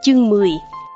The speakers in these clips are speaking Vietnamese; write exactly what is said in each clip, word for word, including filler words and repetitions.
Chương mười.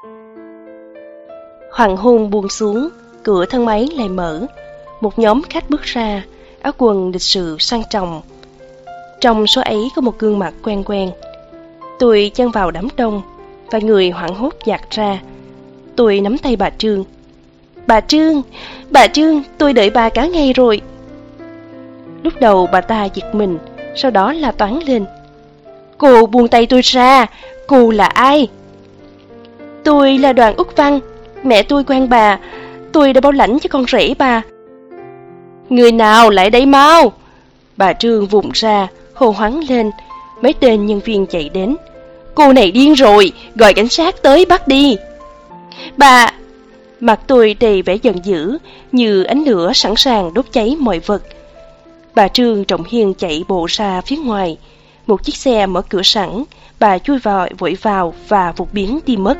Hoàng hôn buông xuống, cửa thang máy lại mở. Một nhóm khách bước ra, áo quần lịch sự sang trọng. Trong số ấy có một gương mặt quen quen. Tôi chen vào đám đông, và người hoảng hốt dạt ra. Tôi nắm tay bà Trương. Bà Trương, bà Trương, tôi đợi bà cả ngày rồi. Lúc đầu bà ta giật mình, sau đó la toáng lên. Cô buông tay tôi ra, cô là ai? Tôi là Đoàn Úc Văn, mẹ tôi quen bà, tôi đã bảo lãnh cho con rể bà. Người nào lại đây mau? Bà Trương vùng ra, hô hoáng lên. Mấy tên nhân viên chạy đến. Cô này điên rồi, gọi cảnh sát tới bắt đi. Bà... Mặt tôi đầy vẻ giận dữ, như ánh lửa sẵn sàng đốt cháy mọi vật. Bà Trương Trọng Hiên chạy bộ ra phía ngoài. Một chiếc xe mở cửa sẵn, bà chui vào vội vào và vụt biến đi mất.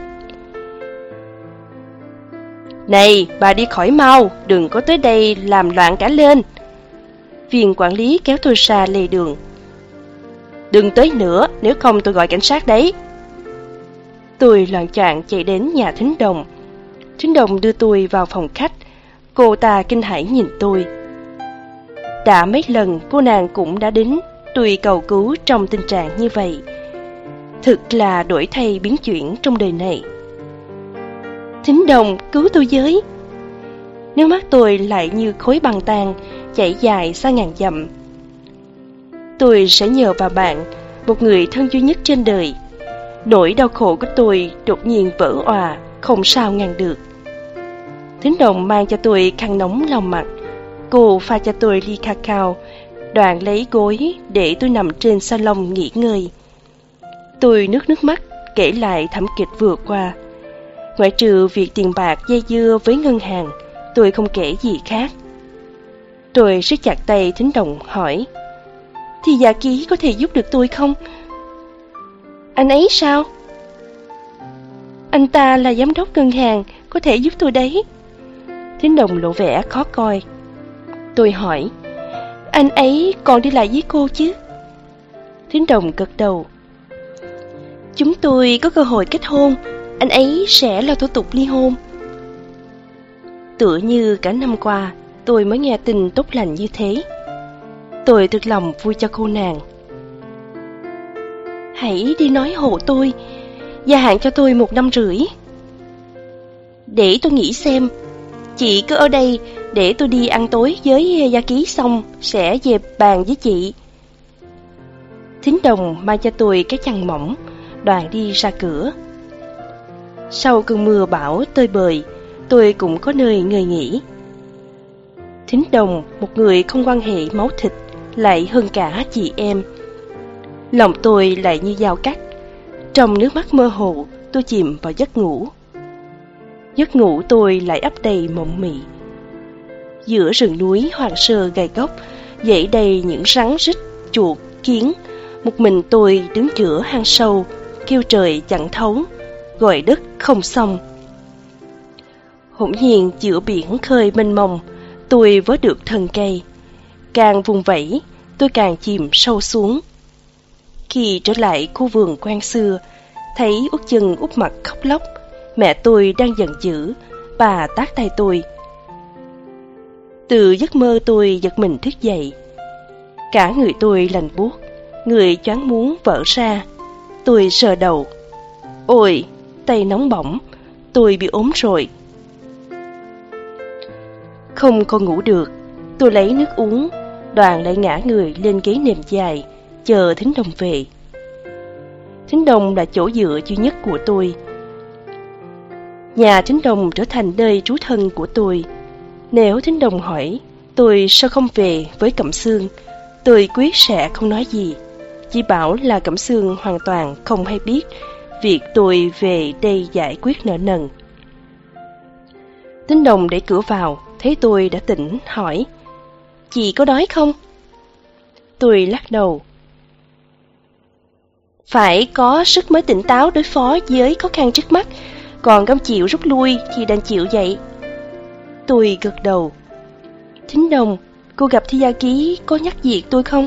Này, bà đi khỏi mau, đừng có tới đây làm loạn cả lên. Viên quản lý kéo tôi ra lề đường. Đừng tới nữa, nếu không tôi gọi cảnh sát đấy. Tôi loạng choạng chạy đến nhà Thính Đồng. Thính Đồng đưa tôi vào phòng khách. Cô ta kinh hãi nhìn tôi. Đã mấy lần cô nàng cũng đã đến tôi cầu cứu trong tình trạng như vậy. Thực là đổi thay biến chuyển trong đời này. Thính Đồng, cứu tôi với. Nước mắt tôi lại như khối băng tan, chảy dài xa ngàn dặm. Tôi sẽ nhờ vào bạn, một người thân duy nhất trên đời. Nỗi đau khổ của tôi đột nhiên vỡ òa, không sao ngăn được. Thính Đồng mang cho tôi khăn nóng lau mặt. Cô pha cho tôi ly cacao, Đoàn lấy gối để tôi nằm trên salon nghỉ ngơi. Tôi nước nước mắt kể lại thảm kịch vừa qua. Ngoại trừ việc tiền bạc dây dưa với ngân hàng, tôi không kể gì khác. Tôi siết chặt tay Thính Đồng hỏi, thì Dạ Ký có thể giúp được tôi không? Anh ấy sao? Anh ta là giám đốc ngân hàng, có thể giúp tôi đấy. Thính Đồng lộ vẻ khó coi. Tôi hỏi, anh ấy còn đi lại với cô chứ? Thính Đồng gật đầu. Chúng tôi có cơ hội kết hôn, anh ấy sẽ lo thủ tục ly hôn. Tựa như cả năm qua tôi mới nghe tin tốt lành như thế. Tôi thực lòng vui cho cô nàng. Hãy đi nói hộ tôi, gia hạn cho tôi một năm rưỡi. Để tôi nghĩ xem. Chị cứ ở đây để tôi đi ăn tối với Gia Ký xong sẽ về bàn với chị. Thính Đồng mang cho tôi cái chăn mỏng. Đoàn đi ra cửa. Sau cơn mưa bão tơi bời, tôi cũng có nơi ngơi nghỉ. Thính Đồng, một người không quan hệ máu thịt, lại hơn cả chị em. Lòng tôi lại như dao cắt. Trong nước mắt mơ hồ, tôi chìm vào giấc ngủ. Giấc ngủ tôi lại ấp đầy mộng mị. Giữa rừng núi hoang sơ gai góc, dãy đầy những rắn rít, chuột, kiến. Một mình tôi đứng giữa hang sâu, kêu trời chẳng thấu, gọi đất không xong. Hỗn nhiên giữa biển khơi mênh mông, tôi vớt được thân cây. Càng vùng vẫy, tôi càng chìm sâu xuống. Khi trở lại khu vườn quen xưa, thấy Út Chân úp mặt khóc lóc. Mẹ tôi đang giận dữ, bà tát tay tôi. Từ giấc mơ tôi giật mình thức dậy. Cả người tôi lạnh buốt, người choáng muốn vỡ ra. Tôi sờ đầu. Ôi, tay nóng bỏng, tôi bị ốm rồi. Không còn ngủ được, tôi lấy nước uống. Đoàn lại ngã người lên ghế nệm dài, chờ Thính Đồng về. Thính Đồng là chỗ dựa duy nhất của tôi. Nhà Thính Đồng trở thành nơi trú thân của tôi. Nếu Thính Đồng hỏi tôi sao không về với Cẩm Sương, tôi quyết sẽ không nói gì. Chỉ bảo là Cẩm Sương hoàn toàn không hay biết việc tôi về đây giải quyết nợ nần. Thính Đồng đẩy cửa vào, thấy tôi đã tỉnh, hỏi, chị có đói không? Tôi lắc đầu. Phải có sức mới tỉnh táo đối phó với khó khăn trước mắt, còn không chịu rút lui thì đành chịu vậy. Tôi gật đầu. Thính Đồng, cô gặp Thi Gia Ký có nhắc việc tôi không?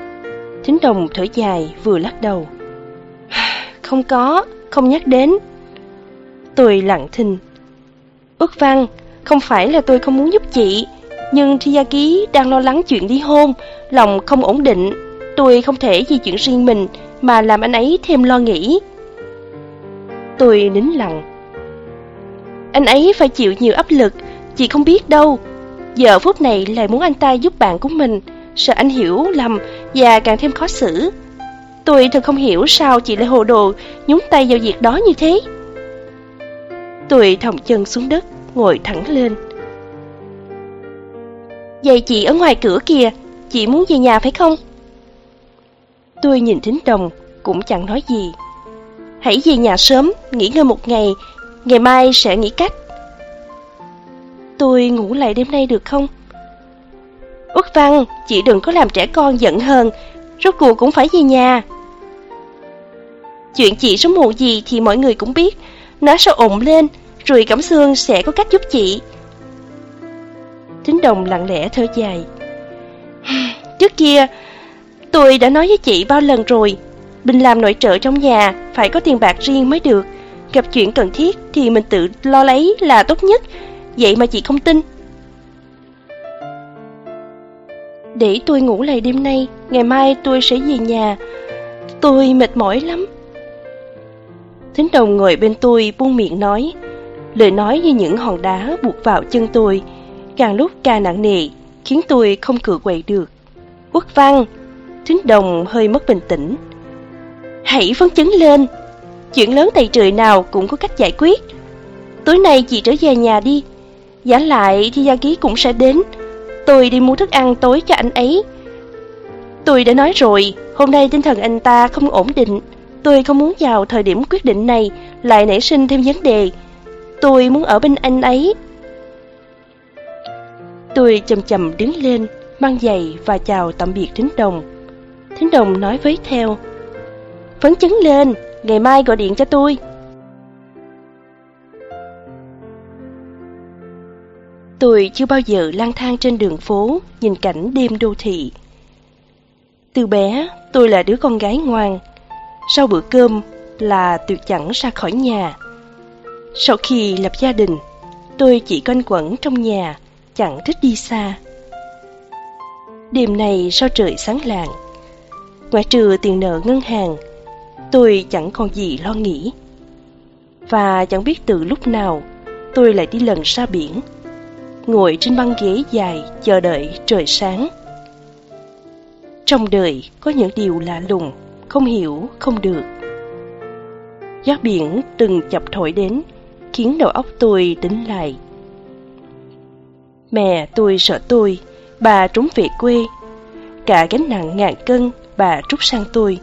Thính Đồng thở dài vừa lắc đầu. Không có, không nhắc đến. Tôi lặng thinh. Uất Văn, không phải là tôi không muốn giúp chị, nhưng Thiyaki đang lo lắng chuyện ly hôn, lòng không ổn định. Tôi không thể vì chuyện riêng mình mà làm anh ấy thêm lo nghĩ. Tôi nín lặng. Anh ấy phải chịu nhiều áp lực, chị không biết đâu. Giờ phút này lại muốn anh ta giúp bạn của mình, sợ anh hiểu lầm và càng thêm khó xử. Tôi thật không hiểu sao chị lại hồ đồ nhúng tay vào việc đó như thế. Tôi thòng chân xuống đất, ngồi thẳng lên. Vậy chị ở ngoài cửa kìa, chị muốn về nhà phải không? Tôi nhìn Thính Đồng, cũng chẳng nói gì. Hãy về nhà sớm, nghỉ ngơi một ngày, ngày mai sẽ nghĩ cách. Tôi ngủ lại đêm nay được không? Uất Văn, chị đừng có làm trẻ con giận hờn, rốt cuộc cũng phải về nhà. Chuyện chị sớm muộn gì thì mọi người cũng biết, nó sẽ ổn lên, rồi Cẩm Sương sẽ có cách giúp chị. Thính Đồng lặng lẽ thở dài. Trước kia, tôi đã nói với chị bao lần rồi, mình làm nội trợ trong nhà phải có tiền bạc riêng mới được. Gặp chuyện cần thiết thì mình tự lo lấy là tốt nhất. Vậy mà chị không tin. Để tôi ngủ lại đêm nay, ngày mai tôi sẽ về nhà. Tôi mệt mỏi lắm. Thính Đồng ngồi bên tôi buông miệng nói. Lời nói như những hòn đá buộc vào chân tôi, càng lúc càng nặng nề, khiến tôi không cựa quậy được. Uất Văn, Thính Đồng hơi mất bình tĩnh. Hãy phấn chấn lên, chuyện lớn tày trời nào cũng có cách giải quyết. Tối nay chị trở về nhà đi. Giả lại thì Gia Ký cũng sẽ đến. Tôi đi mua thức ăn tối cho anh ấy. Tôi đã nói rồi, hôm nay tinh thần anh ta không ổn định. Tôi không muốn vào thời điểm quyết định này lại nảy sinh thêm vấn đề. Tôi muốn ở bên anh ấy. Tôi chậm chậm đứng lên, mang giày và chào tạm biệt Thính Đồng. Thính Đồng nói với theo. Phấn chấn lên, ngày mai gọi điện cho tôi. Tôi chưa bao giờ lang thang trên đường phố, nhìn cảnh đêm đô thị. Từ bé, tôi là đứa con gái ngoan. Sau bữa cơm là tuyệt chẳng ra khỏi nhà. Sau khi lập gia đình, tôi chỉ quanh quẩn trong nhà, chẳng thích đi xa. Đêm này sao trời sáng lạng, ngoại trừ tiền nợ ngân hàng, tôi chẳng còn gì lo nghĩ. Và chẳng biết từ lúc nào tôi lại đi lần ra biển, ngồi trên băng ghế dài chờ đợi trời sáng. Trong đời có những điều lạ lùng, không hiểu không được. Gió biển từng chập thổi đến, khiến đầu óc tôi tỉnh lại. Mẹ tôi sợ tôi, bà trốn về quê. Cả gánh nặng ngàn cân bà trút sang tôi.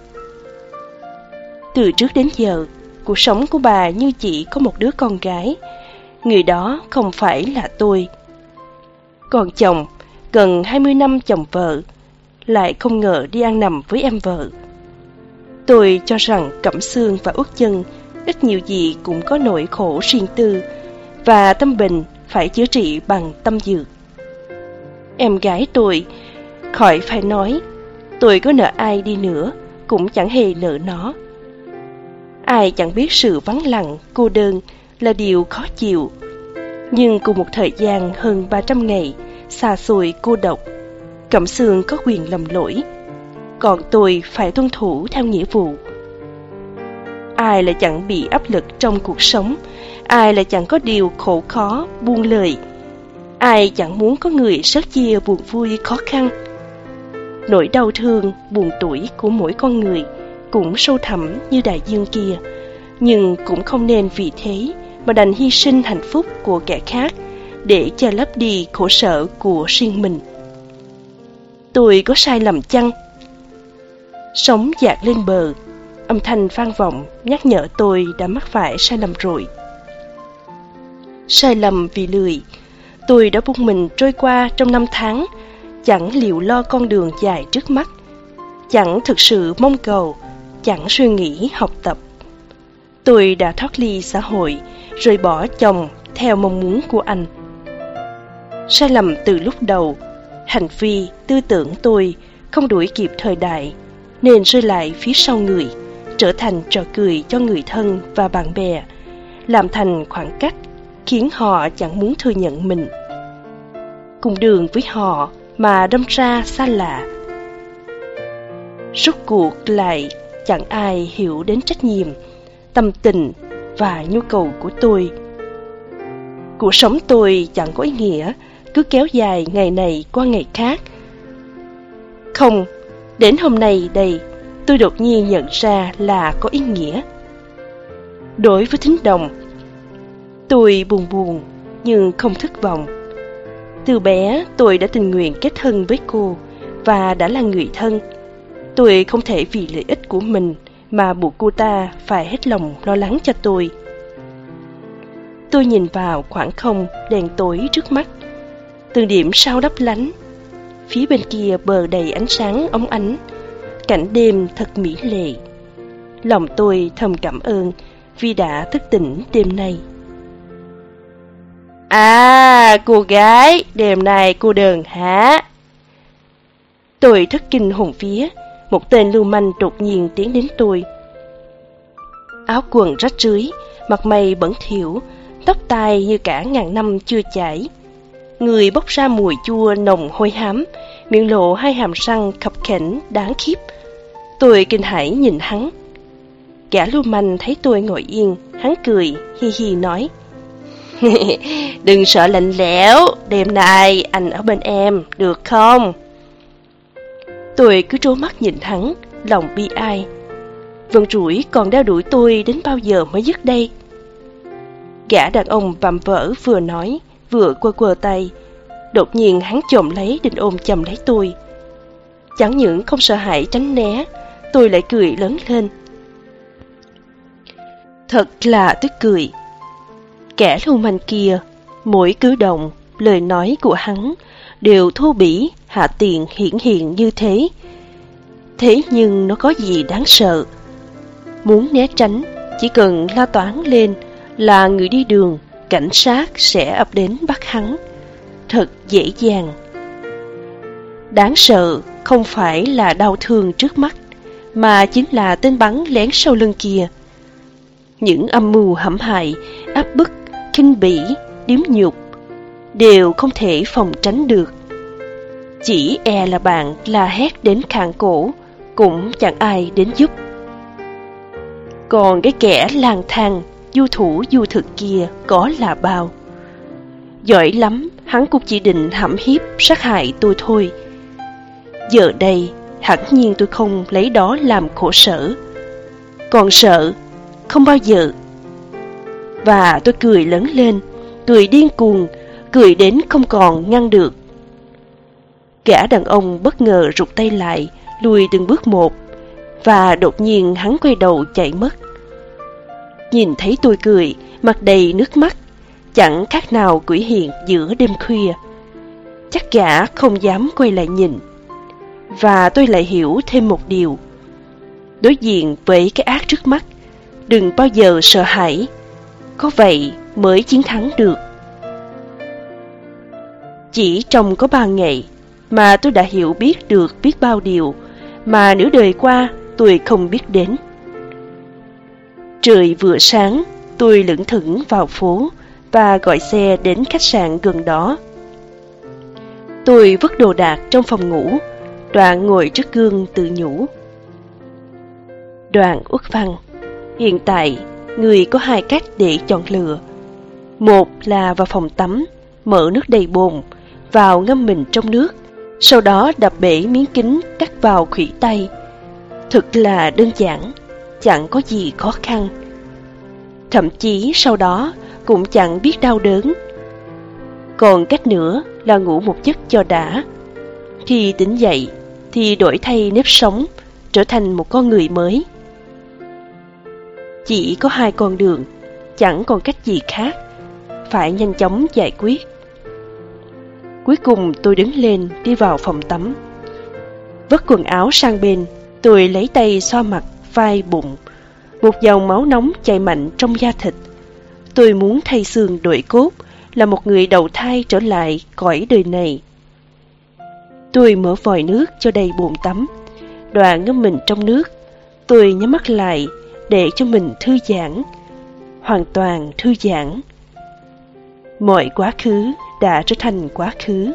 Từ trước đến giờ, cuộc sống của bà như chỉ có một đứa con gái. Người đó không phải là tôi. Còn chồng, gần hai mươi năm chồng vợ, lại không ngờ đi ăn nằm với em vợ. Tôi cho rằng Cẩm Sương và Uất Chân ít nhiều gì cũng có nỗi khổ riêng tư, và tâm bệnh phải chữa trị bằng tâm dược. Em gái tôi, khỏi phải nói, tôi có nợ ai đi nữa cũng chẳng hề nợ nó. Ai chẳng biết sự vắng lặng, cô đơn là điều khó chịu. Nhưng cùng một thời gian hơn ba trăm ngày xa xôi cô độc, Cẩm Sương có quyền lầm lỗi, còn tôi phải tuân thủ theo nghĩa vụ. Ai lại chẳng bị áp lực trong cuộc sống, ai lại chẳng có điều khổ khó buông lời, ai chẳng muốn có người sớt chia buồn vui khó khăn. Nỗi đau thương, buồn tủi của mỗi con người cũng sâu thẳm như đại dương kia, nhưng cũng không nên vì thế mà đành hy sinh hạnh phúc của kẻ khác để che lấp đi khổ sở của riêng mình. Tôi có sai lầm chăng? Sóng dạt lên bờ, âm thanh vang vọng nhắc nhở tôi đã mắc phải sai lầm rồi. Sai lầm vì lười, tôi đã buông mình trôi qua trong năm tháng, chẳng liệu lo con đường dài trước mắt, chẳng thực sự mong cầu, chẳng suy nghĩ học tập. Tôi đã thoát ly xã hội, rồi bỏ chồng theo mong muốn của anh. Sai lầm từ lúc đầu, hành vi, tư tưởng tôi không đuổi kịp thời đại, nên rơi lại phía sau người, trở thành trò cười cho người thân và bạn bè, làm thành khoảng cách, khiến họ chẳng muốn thừa nhận mình. Cùng đường với họ mà đâm ra xa lạ. Rốt cuộc lại chẳng ai hiểu đến trách nhiệm, tâm tình và nhu cầu của tôi. Cuộc sống tôi chẳng có ý nghĩa, cứ kéo dài ngày này qua ngày khác. Không, đến hôm nay đây, tôi đột nhiên nhận ra là có ý nghĩa. Đối với Thính Đồng, tôi buồn buồn nhưng không thất vọng. Từ bé tôi đã tình nguyện kết thân với cô và đã là người thân. Tôi không thể vì lợi ích của mình mà buộc cô ta phải hết lòng lo lắng cho tôi. Tôi nhìn vào khoảng không đèn tối trước mắt, từng điểm sao lấp lánh. Phía bên kia bờ đầy ánh sáng óng ánh, cảnh đêm thật mỹ lệ. Lòng tôi thầm cảm ơn vì đã thức tỉnh đêm nay. À, cô gái, đêm nay cô đờn hả? Tôi thất kinh hồn vía, một tên lưu manh đột nhiên tiến đến tôi. Áo quần rách rưới, mặt mày bẩn thỉu, tóc tai như cả ngàn năm chưa chải. Người bốc ra mùi chua nồng hôi hám, miệng lộ hai hàm răng khập khểnh đáng khiếp. Tôi kinh hãi nhìn hắn. Gã lưu manh thấy tôi ngồi yên, hắn cười, hi hi nói: Đừng sợ lạnh lẽo, đêm nay anh ở bên em, được không? Tôi cứ trố mắt nhìn hắn, lòng bi ai. Vân rủi còn đeo đuổi tôi đến bao giờ mới dứt đây? Gã đàn ông vạm vỡ vừa nói, vừa quơ quơ tay. Đột nhiên hắn chồm lấy định ôm chầm lấy tôi. Chẳng những không sợ hãi tránh né, tôi lại cười lớn lên. Thật là tức cười. Kẻ lưu manh kia, mỗi cử động, lời nói của hắn đều thô bỉ, hạ tiện hiển hiện như thế. Thế nhưng nó có gì đáng sợ? Muốn né tránh, chỉ cần la toán lên là người đi đường, cảnh sát sẽ ập đến bắt hắn. Thật dễ dàng. Đáng sợ không phải là đau thương trước mắt, mà chính là tên bắn lén sau lưng kia. Những âm mưu hãm hại, áp bức, khinh bỉ, điếm nhục đều không thể phòng tránh được. Chỉ e là bạn la hét đến khàn cổ, cũng chẳng ai đến giúp. Còn cái kẻ lang thang, du thủ du thực kia có là bao. Giỏi lắm, hắn cũng chỉ định hãm hiếp, sát hại tôi thôi. Giờ đây, hẳn nhiên tôi không lấy đó làm khổ sở. Còn sợ, không bao giờ. Và tôi cười lớn lên, cười điên cuồng, cười đến không còn ngăn được. Gã đàn ông bất ngờ rụt tay lại, lùi từng bước một, và đột nhiên hắn quay đầu chạy mất. Nhìn thấy tôi cười, mặt đầy nước mắt, chẳng khác nào quỷ hiện giữa đêm khuya. Chắc gã không dám quay lại nhìn. Và tôi lại hiểu thêm một điều. Đối diện với cái ác trước mắt, đừng bao giờ sợ hãi. Có vậy mới chiến thắng được. Chỉ trong có ba ngày mà tôi đã hiểu biết được biết bao điều mà nửa đời qua tôi không biết đến. Trời vừa sáng, tôi lững thững vào phố và gọi xe đến khách sạn gần đó. Tôi vứt đồ đạc trong phòng ngủ, Đoạn ngồi trước gương tự nhủ. Đoàn Uất Văn, hiện tại người có hai cách để chọn lựa. Một là vào phòng tắm, mở nước đầy bồn, vào ngâm mình trong nước, sau đó đập bể miếng kính cắt vào khuỷu tay. Thật là đơn giản, chẳng có gì khó khăn. Thậm chí sau đó cũng chẳng biết đau đớn. Còn cách nữa là ngủ một giấc cho đã. Khi tỉnh dậy thì đổi thay nếp sống, trở thành một con người mới. Chỉ có hai con đường, chẳng còn cách gì khác, phải nhanh chóng giải quyết. Cuối cùng tôi đứng lên đi vào phòng tắm. Vứt quần áo sang bên, tôi lấy tay xoa mặt, vai, bụng. Một dòng máu nóng chảy mạnh trong da thịt. Tôi muốn thay xương đổi cốt, là một người đầu thai trở lại cõi đời này. Tôi mở vòi nước cho đầy bồn tắm, Đoạn ngâm mình trong nước. Tôi nhắm mắt lại để cho mình thư giãn. hoàn toàn thư giãn. Mọi quá khứ đã trở thành quá khứ.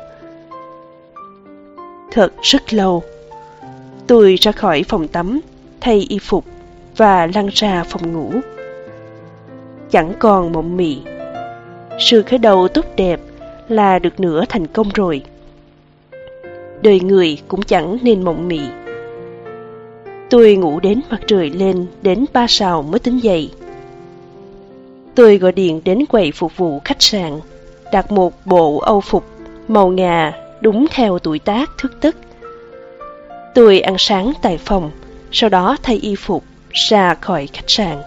Thật rất lâu, tôi ra khỏi phòng tắm, thay y phục và lăn ra phòng ngủ. Chẳng còn mộng mị. Sự khởi đầu tốt đẹp là được nửa thành công rồi. Đời người cũng chẳng nên mộng mị. Tôi ngủ đến mặt trời lên đến ba sào mới tỉnh dậy. Tôi gọi điện đến quầy phục vụ khách sạn, đặt một bộ âu phục màu ngà đúng theo tuổi tác thước tức. Tôi ăn sáng tại phòng, sau đó thay y phục ra khỏi khách sạn.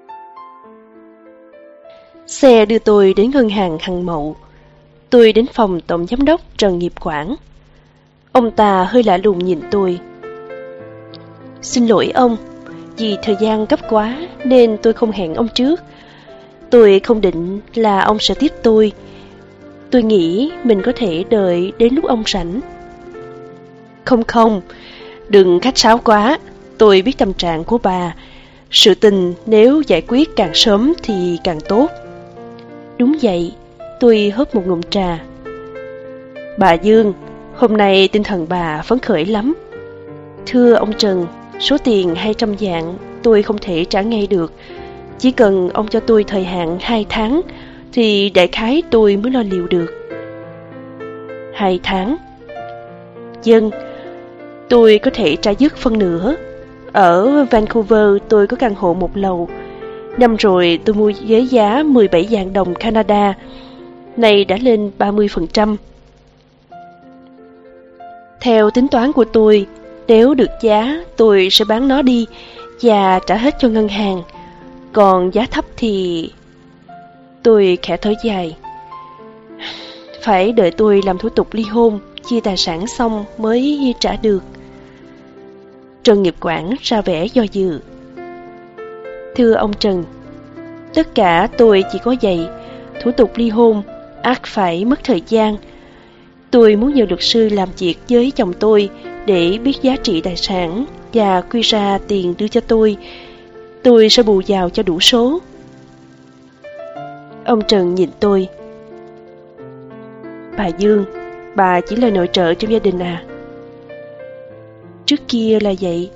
Xe đưa tôi đến ngân hàng Hằng Mậu. Tôi đến phòng tổng giám đốc Trần Nghiệp Quảng. Ông ta hơi lạ lùng nhìn tôi. Xin lỗi ông, vì thời gian gấp quá nên tôi không hẹn ông trước. Tôi không định là ông sẽ tiếp tôi. Tôi nghĩ mình có thể đợi đến lúc ông rảnh. Không không, đừng khách sáo quá. Tôi biết tâm trạng của bà. Sự tình nếu giải quyết càng sớm thì càng tốt. Đúng vậy, tôi hớp một ngụm trà. Bà Dương, hôm nay tinh thần bà phấn khởi lắm. Thưa ông Trần, số tiền hai trăm vạn tôi không thể trả ngay được. Chỉ cần ông cho tôi thời hạn hai tháng thì đại khái tôi mới lo liệu được. Hai tháng? Dân, tôi có thể trả dứt phân nửa. Ở Vancouver tôi có căn hộ một lầu. Năm rồi tôi mua với giá mười bảy vạn đồng Canada. Nay đã lên ba mươi phần trăm. Theo tính toán của tôi, nếu được giá tôi sẽ bán nó đi và trả hết cho ngân hàng. Còn giá thấp thì... Tôi khẽ thở dài. Phải đợi tôi làm thủ tục ly hôn, chia tài sản xong mới trả được. Trần Nghiệp Quảng ra vẻ do dự. Thưa ông Trần, tất cả tôi chỉ có vậy. Thủ tục ly hôn ắt phải mất thời gian. Tôi muốn nhờ luật sư làm việc với chồng tôi để biết giá trị tài sản và quy ra tiền đưa cho tôi. Tôi sẽ bù vào cho đủ số. Ông Trần nhìn tôi. Bà Dương, bà chỉ là nội trợ trong gia đình à? Trước kia là vậy.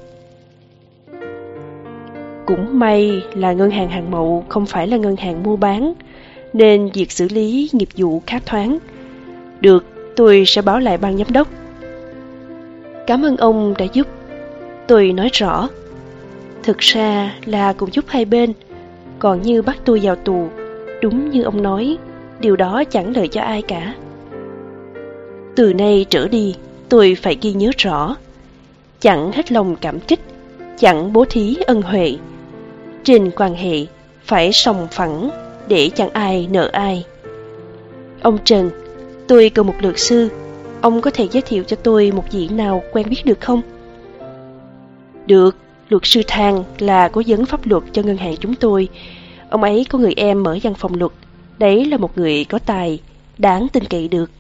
Cũng may là ngân hàng Hằng Mậu không phải là ngân hàng mua bán, nên việc xử lý nghiệp vụ khá thoáng. Được, tôi sẽ báo lại ban giám đốc. Cảm ơn ông đã giúp. Tôi nói rõ. Thực ra là cũng giúp hai bên. Còn như bắt tôi vào tù, đúng như ông nói, điều đó chẳng lợi cho ai cả. Từ nay trở đi, tôi phải ghi nhớ rõ. Chẳng hết lòng cảm kích, chẳng bố thí ân huệ. Trên quan hệ phải sòng phẳng để chẳng ai nợ ai. Ông Trần, tôi cần một luật sư. Ông có thể giới thiệu cho tôi một vị nào quen biết được không? Được, luật sư Thang là cố vấn pháp luật cho ngân hàng chúng tôi. Ông ấy có người em mở văn phòng luật. Đấy là một người có tài, đáng tin cậy được.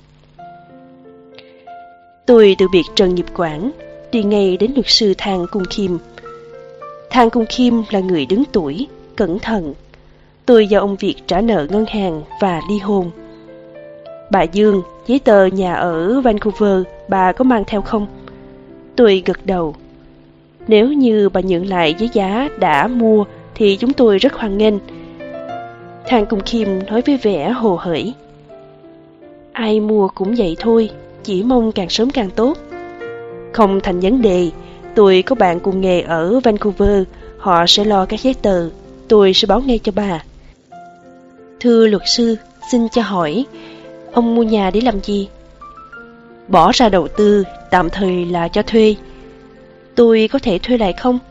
Tôi từ biệt Trần Nghiệp Quảng, đi ngay đến luật sư Thang Cung Khiêm. Thang Cung Khiêm là người đứng tuổi, cẩn thận. Tôi giao ông việc trả nợ ngân hàng và ly hôn. Bà Dương, giấy tờ nhà ở Vancouver bà có mang theo không? Tôi gật đầu. Nếu như bà nhận lại với giá đã mua thì chúng tôi rất hoan nghênh. Thang Cung Khiêm nói với vẻ hồ hởi. Ai mua cũng vậy thôi, chỉ mong càng sớm càng tốt. Không thành vấn đề, tôi có bạn cùng nghề ở Vancouver, họ sẽ lo các giấy tờ, tôi sẽ báo ngay cho bà. Thưa luật sư, xin cho hỏi, ông mua nhà để làm gì? Bỏ ra đầu tư, tạm thời là cho thuê. Tôi có thể thuê lại không?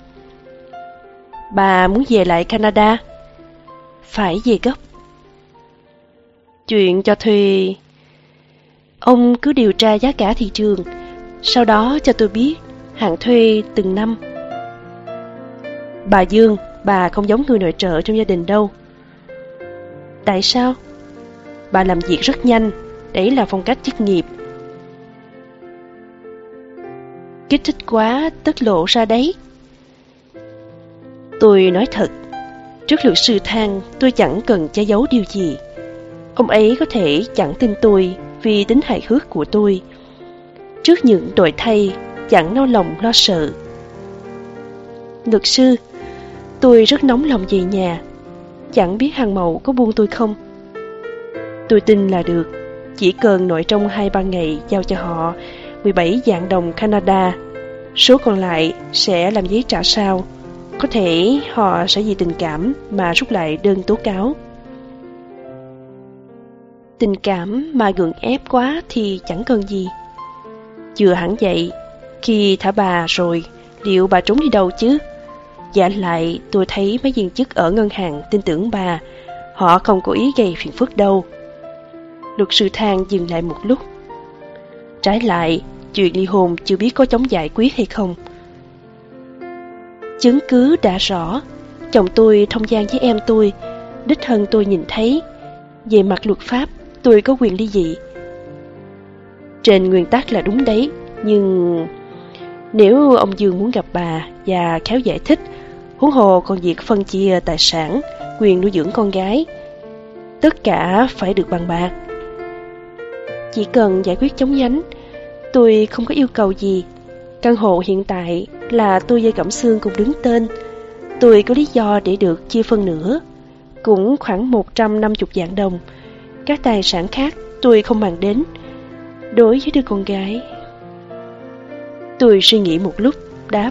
Bà muốn về lại Canada? Phải về gấp. Chuyện cho thuê... Ông cứ điều tra giá cả thị trường, sau đó cho tôi biết hạn thuê từng năm. Bà Dương, bà không giống người nội trợ trong gia đình đâu. Tại sao? Bà làm việc rất nhanh, đấy là phong cách chức nghiệp. Kích thích quá, tất lộ ra đấy. Tôi nói thật, Trước luật sư Thang, tôi chẳng cần che giấu điều gì. Ông ấy có thể chẳng tin tôi vì tính hài hước của tôi. Trước những đổi thay, chẳng nao lòng lo sợ. Luật sư, tôi rất nóng lòng về nhà. Chẳng biết hàng mậu có buông tôi không? Tôi tin là được. Chỉ cần nội trong hai ba ngày giao cho họ mười bảy vạn đồng Canada. Số còn lại sẽ làm giấy trả sau. Có thể họ sẽ vì tình cảm mà rút lại đơn tố cáo. Tình cảm mà gượng ép quá thì chẳng cần gì. Chưa hẳn vậy. Khi thả bà rồi, liệu bà trốn đi đâu chứ? Giả lại tôi thấy mấy viên chức ở ngân hàng tin tưởng bà. Họ không có ý gây phiền phức đâu. Luật sư Thang dừng lại một lúc. Trái lại, chuyện ly hôn chưa biết có chống giải quyết hay không. Chứng cứ đã rõ. Chồng tôi thông gian với em tôi. Đích thân tôi nhìn thấy. Về mặt luật pháp, tôi có quyền ly dị. Trên nguyên tắc là đúng đấy. Nhưng nếu ông Dương muốn gặp bà và khéo giải thích, huống hồ còn việc phân chia tài sản, quyền nuôi dưỡng con gái, tất cả phải được bàn bạc. Chỉ cần giải quyết chống nhánh, tôi không có yêu cầu gì. Căn hộ hiện tại là tôi với Cẩm Sương cùng đứng tên. Tôi có lý do để được chia phân nửa, cũng khoảng một trăm năm mươi vạn đồng. Các tài sản khác tôi không màng đến. Đối với đứa con gái, tôi suy nghĩ một lúc, đáp.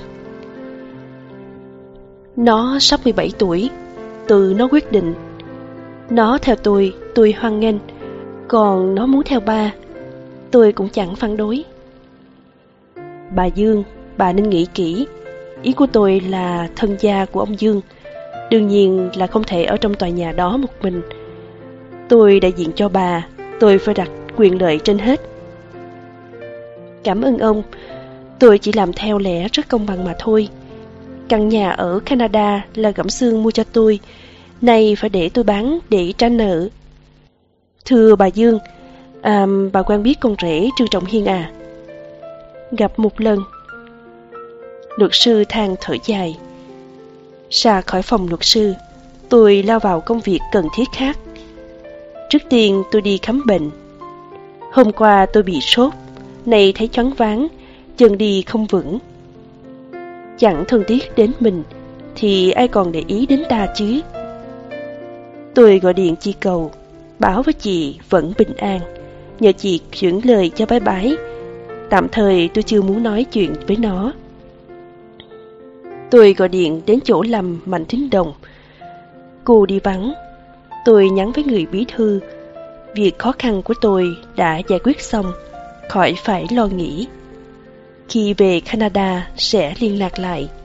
Nó sắp mười bảy tuổi, tự nó quyết định. Nó theo tôi, tôi hoan nghênh. Còn nó muốn theo ba, tôi cũng chẳng phản đối. Bà Dương, bà nên nghĩ kỹ. Ý của tôi là thân gia của ông Dương. Đương nhiên là không thể ở trong tòa nhà đó một mình. Tôi đại diện cho bà, tôi phải đặt quyền lợi trên hết. Cảm ơn ông. Tôi chỉ làm theo lẽ rất công bằng mà thôi. Căn nhà ở Canada là Cẩm Sương mua cho tôi. Nay phải để tôi bán để trả nợ. Thưa bà Dương, à, bà quen biết con rể Trương Trọng Hiên à? Gặp một lần. Luật sư Thang thở dài. Ra khỏi phòng luật sư, tôi lao vào công việc cần thiết khác. Trước tiên tôi đi khám bệnh. Hôm qua tôi bị sốt, nay thấy choáng váng, chân đi không vững. Chẳng thương tiếc đến mình thì ai còn để ý đến ta chứ. Tôi gọi điện chi cầu, báo với chị vẫn bình an, nhờ chị chuyển lời cho bái bái. Tạm thời tôi chưa muốn nói chuyện với nó. Tôi gọi điện đến chỗ làm Mạnh Thính Đồng. Cô đi vắng. Tôi nhắn với người bí thư. Việc khó khăn của tôi đã giải quyết xong, khỏi phải lo nghĩ. Khi về Canada sẽ liên lạc lại.